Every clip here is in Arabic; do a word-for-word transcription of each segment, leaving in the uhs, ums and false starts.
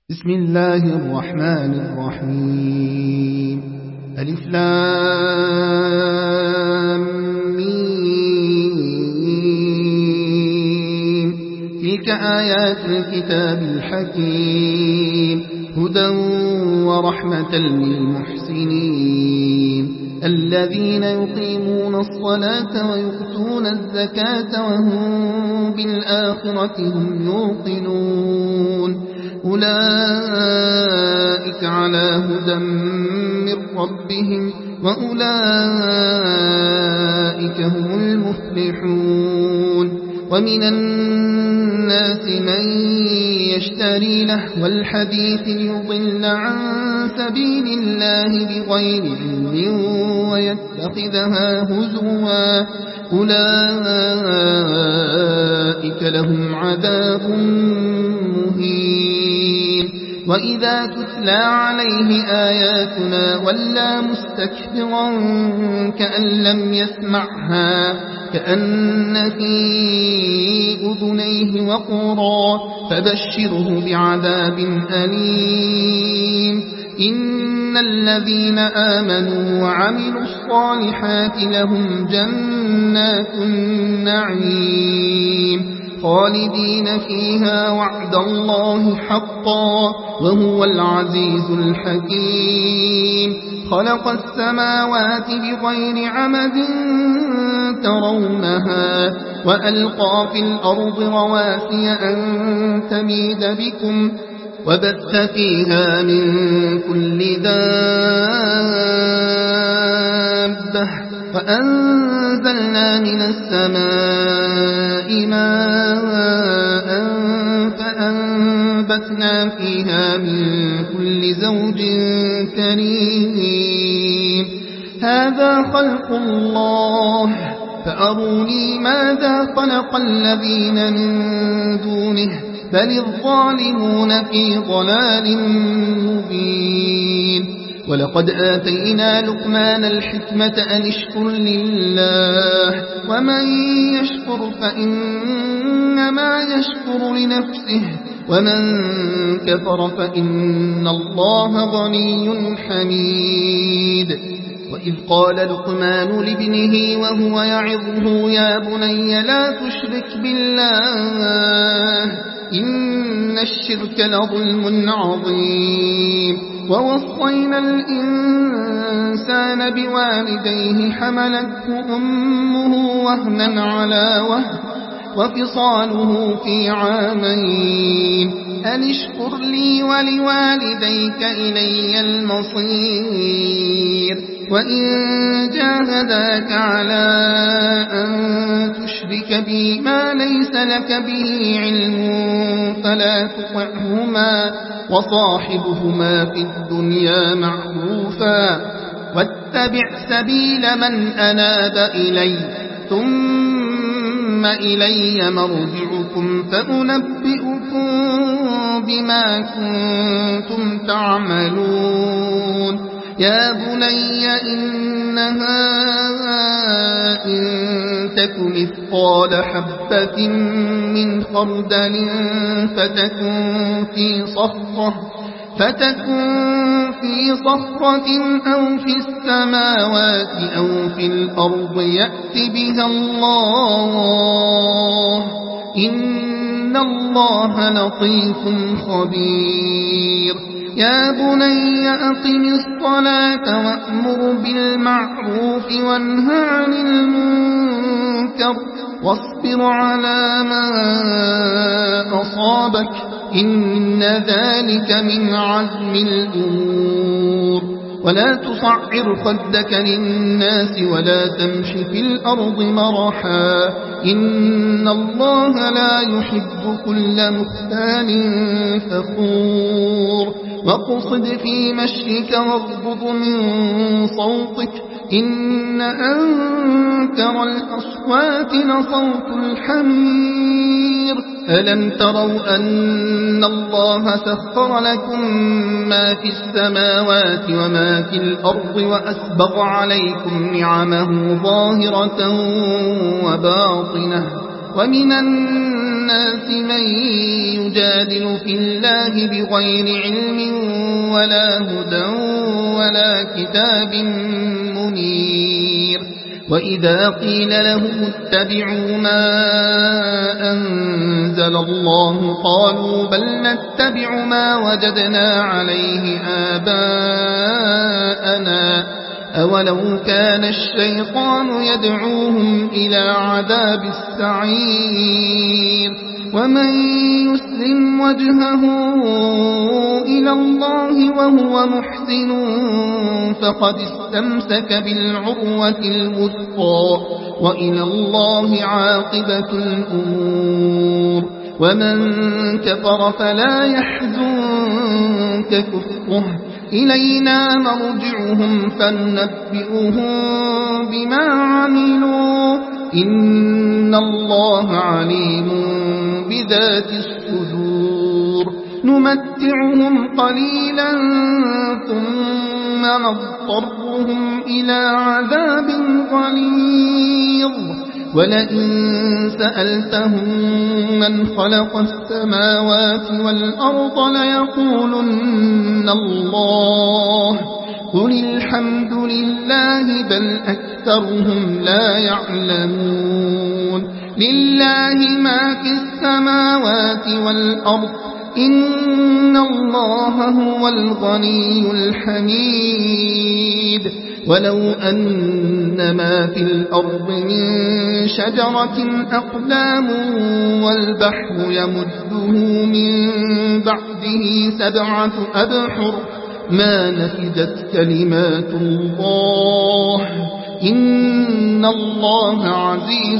بسم الله الرحمن الرحيم ألف لام ميم تلك آيات الكتاب الحكيم هدى ورحمة للمحسنين الذين يقيمون الصلاة ويؤتون الزكاة وهم بالآخرة هم يوقنون أولئك على هدى من ربهم وأولئك هم المفلحون ومن الناس من يشتري لهو الحديث ليضل عن سبيل الله بغير علم ويتخذها هزوا أولئك لهم عذاب مهين وإذا تتلى عليه آياتنا ولى مستكبرا كأن لم يسمعها كأن في أذنيه وقرا فبشره بعذاب أليم إن الذين آمنوا وعملوا الصالحات لهم جنات النعيم خالدين فيها وعد الله حقا وهو العزيز الحكيم خلق السماوات بغير عمد ترونها وألقى في الأرض رواسي أن تميد بكم وبث فيها من كل دابة وأنزلنا من السماء ماء فأنبتنا فيها من كل زوج كريم هذا خلق الله فأروني ماذا خلق الذين من دونه بل الظالمون في ضلال مبين ولقد آتينا لقمان الحكمة أن اشكر لله ومن يشكر فإنما يشكر لنفسه ومن كفر فإن الله غني حميد وإذ قال لقمان لابنه وهو يعظه يا بني لا تشرك بالله إن الشرك لظلم عظيم ووصينا الإنسان بوالديه حملته أمه وهنا على وهن وفصاله في عامين أن اشكر لي ولوالديك إلي المصير وإن جاهداك على أن تشرك بي ما ليس لك به علم فلا تطعهما وصاحبهما في الدنيا معروفا واتبع سبيل من أناب إلي ثم إلي مرجعكم فأنبئكم بما كنتم تعملون يا بني إنها إن تك مثقال حبة من خردل فتكن في صخرة فتكن في صخرة أو في السماوات أو في الأرض يأت بها الله إن الله لطيف خبير يا بني أقم الصلاة وأمر بالمعروف وانه عن المنكر واصبر على ما أصابك إن ذلك من عزم الأمور ولا تصعر خدك للناس ولا تمش في الأرض مرحا إن الله لا يحب كل مختال فخور واقصد في مشيك واغضض من صوتك إن أنكر الأصوات لصوت الحمير ألم تروا أن الله سخر لكم ما في السماوات وما في الأرض وأسبغ عليكم نعمه ظاهرة وباطنة ومن الناس من يجادل في الله بغير علم ولا هدى ولا كتاب منير وإذا قيل لهم اتبعوا ما أنزل الله قالوا بل نتبع ما وجدنا عليه آباءنا أولو كان الشيطان يدعوهم إلى عذاب السعير ومن يسلم وجهه إلى الله وهو محسن فقد استمسك بالعروة الوثقى وإلى الله عاقبة الأمور ومن كفر فلا يحزنك كفره إلينا مرجعهم فننبئهم بما عملوا إن الله عليم بذات الصدور نمتعهم قليلا ثم نضطرهم إلى عذاب غليظ ولئن سألتهم من خلق السماوات والأرض ليقولن الله قل الحمد لله بل أكثرهم لا يعلمون لله ما في السماوات والأرض إن الله هو الغني الحميد ولو أن ما في الأرض من شجرة أقلام والبحر يمده من بعده سبعة أبحر ما نفدت كلمات الله إن الله عزيز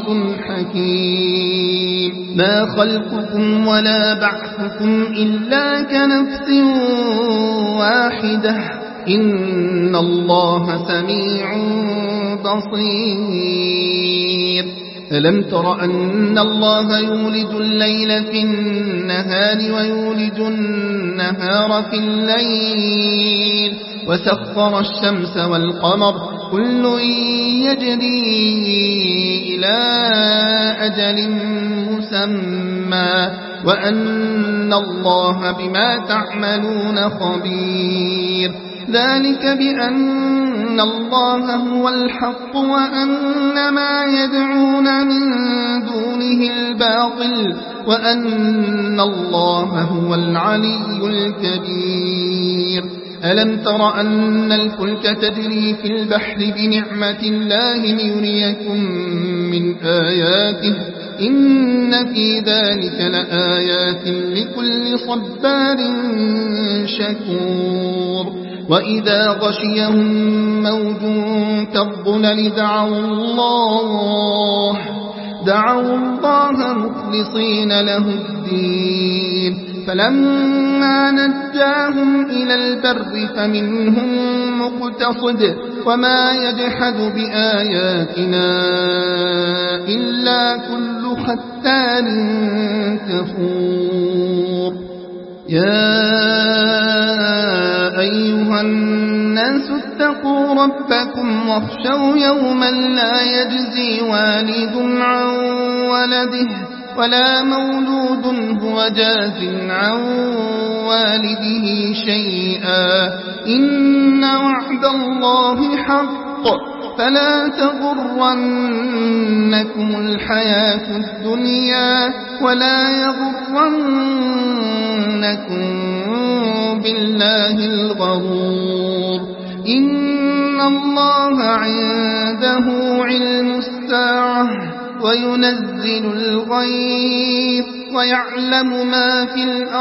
حكيم ما خلقكم ولا بعثكم إلا كنفس واحدة إن الله سميع بصير ألم تر أن الله يولج الليل في النهار ويولج النهار في الليل وسخر الشمس والقمر كل يجري إلى أجل مسمى وأن الله بما تعملون خبير ذلك بأن الله هو الحق وأن ما يدعون من دونه الباطل وأن الله هو العلي الكبير ألم تر أن الفلك تجري في البحر بنعمة الله ليريكم من آياته إن في ذلك لآيات لكل صبار شكور وإذا غشيهم موج كالظلل دعوا الله دعوا الله مخلصين له الدين فلما نجاهم إلى البر فمنهم مقتصد وما يجحد بآياتنا إلا كل ختان كفور يا أيها الناس اتقوا ربكم واخشوا يوما لا يجزي والد عن ولده ولا مولود هو جاز عن والده شيئا إن وعد الله حق فلا تغرنكم الحياة الدنيا ولا يغرنكم بالله الغرور إن الله عنده علم الساعة وينزل الغيث ويعلم ما في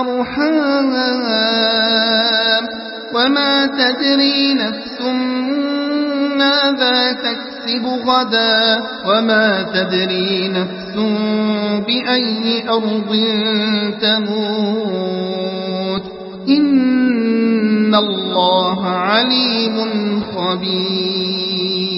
الأرحام وما تدري نفس ماذا تكسب غدا وما تدري نفس بأي أرض تموت إن الله عليم خبير